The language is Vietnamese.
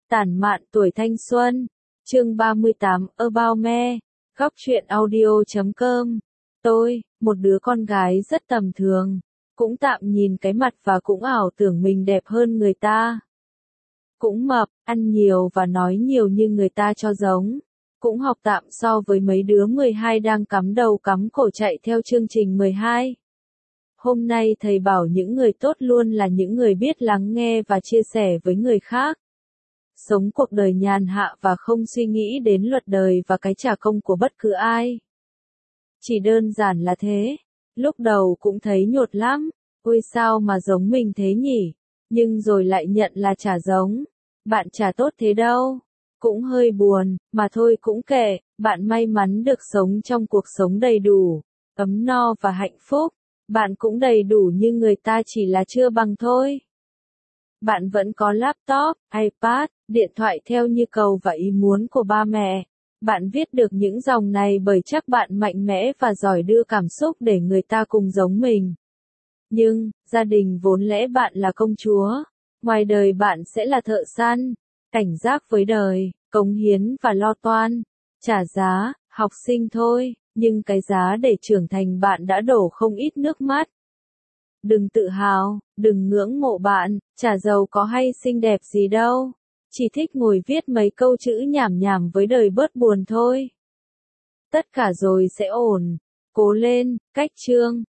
Tản mạn tuổi thanh xuân, chương 38, About Me, góc truyện audio.com. Tôi, một đứa con gái rất tầm thường, cũng tạm nhìn cái mặt và cũng ảo tưởng mình đẹp hơn người ta. Cũng mập, ăn nhiều và nói nhiều như người ta cho giống. Cũng học tạm so với mấy đứa 12 đang cắm đầu cắm cổ chạy theo chương trình 12. Hôm nay thầy bảo những người tốt luôn là những người biết lắng nghe và chia sẻ với người khác. Sống cuộc đời nhàn hạ và không suy nghĩ đến luật đời và cái trả công của bất cứ ai. Chỉ đơn giản là thế. Lúc đầu cũng thấy nhột lắm. Ôi sao mà giống mình thế nhỉ? Nhưng rồi lại nhận là chả giống. Bạn chả tốt thế đâu. Cũng hơi buồn, mà thôi cũng kệ, bạn may mắn được sống trong cuộc sống đầy đủ, ấm no và hạnh phúc. Bạn cũng đầy đủ như người ta chỉ là chưa bằng thôi. Bạn vẫn có laptop, iPad, điện thoại theo nhu cầu và ý muốn của ba mẹ. Bạn viết được những dòng này bởi chắc bạn mạnh mẽ và giỏi đưa cảm xúc để người ta cùng giống mình. Nhưng, gia đình vốn lẽ bạn là công chúa. Ngoài đời bạn sẽ là thợ săn, cảnh giác với đời, cống hiến và lo toan, trả giá, học sinh thôi, nhưng cái giá để trưởng thành bạn đã đổ không ít nước mắt. Đừng tự hào, đừng ngưỡng mộ bạn, chả giàu có hay xinh đẹp gì đâu. Chỉ thích ngồi viết mấy câu chữ nhảm nhảm với đời bớt buồn thôi. Tất cả rồi sẽ ổn. Cố lên, cách chương.